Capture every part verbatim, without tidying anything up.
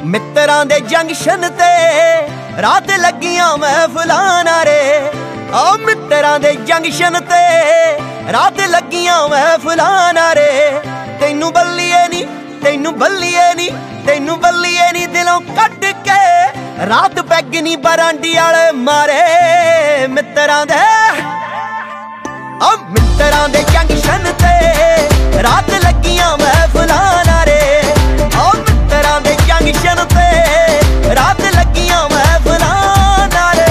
ਮਿੱਤਰਾਂ ਦੇ ਜੰਕਸ਼ਨ ਤੇ ਰਾਤ ਲੱਗੀਆਂ ਮਹਿਫਲਾਂ ਨਾਰੇ। ਆ ਮਿੱਤਰਾਂ ਦੇ ਜੰਕਸ਼ਨ ਤੇ ਰਾਤ ਲੱਗੀਆਂ ਮਹਿਫਲਾਂ ਨਾਰੇ। ਤੈਨੂੰ ਬੱਲੀਏ ਨੀ ਤੈਨੂੰ ਬੱਲੀਏ ਨੀ ਤੈਨੂੰ ਬੱਲੀਏ ਨੀ ਦਿਲੋਂ ਕੱਢ ਕੇ ਰਾਤ ਪੈਗ ਨੀ ਬਰਾਂਡੀ ਵਾਲੇ ਮਾਰੇ। ਮਿੱਤਰਾਂ ਦੇ ਆ ਮਿੱਤਰਾਂ ਦੇ ਜੰਕਸ਼ਨ ਤੇ ਰਾਤ ਲੱਗੀਆਂ ਮਹਿਫਲਾਂ ਨਾਰੇ। ਆ ਮਿੱਤਰਾਂ ਦੇ ਜੰਕਸ਼ਨ ਤੇ ਰਾਤ ਲੱਗੀਆਂ ਮਹਿਫਲਾਂ ਨਾਰੇ।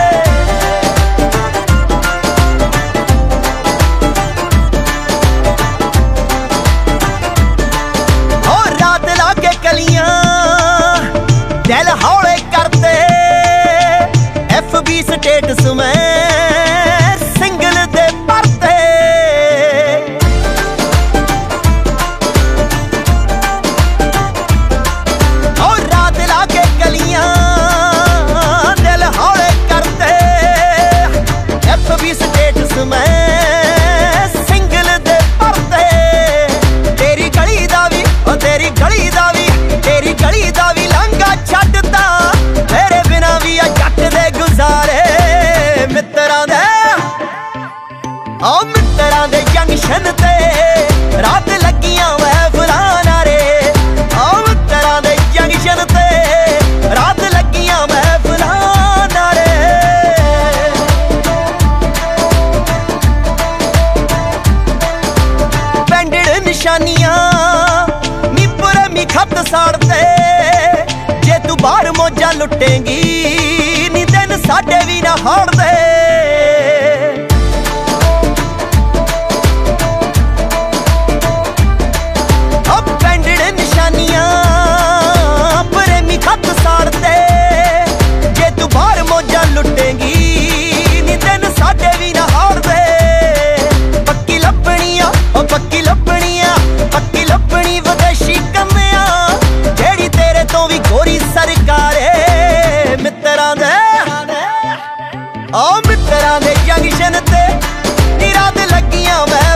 ਹੋ ਰਾਤ ਲਾ ਕੇ ਕਲੀਆਂ ਦਿਲ ਹੌਲੇ ਕਰਤੇ ਐਫ ਬੀ ਸਟੇਟਸ ਮੈਂ ਆ ਮਿੱਤਰਾਂ ਦੇ ਜੰਕਸ਼ਨ ਤੇ ਰਾਤ ਲੱਗੀਆਂ ਮਹਿਫਲਾਂ ਨਾਰੇ। ਆ ਮਿੱਤਰਾਂ ਦੇ ਜੰਕਸ਼ਨ ਤੇ ਰਾਤ ਲੱਗੀਆਂ ਮਹਿਫਲਾਂ ਨਾਰੇ। ਪੈਂਡੜ ਨਿਸ਼ਾਨੀਆਂ ਨੀ ਪੁਰਮੀ ਖੱਤ ਸਾੜਦੇ। ਜੇ ਤੂੰ ਬਾਹਰ ਮੌਜਾਂ ਲੁੱਟੇਂਗੀ ਨੀ ਦਿਨ ਸਾਡੇ ਵੀ ਨਾ ਹਾਰਦੇ। ਆ ਮਿੱਤਰਾਂ ਦੇ ਜੰਕਸ਼ਨ ਤੇ ਰਾਤ ਲੱਗੀਆਂ ਮੈਂ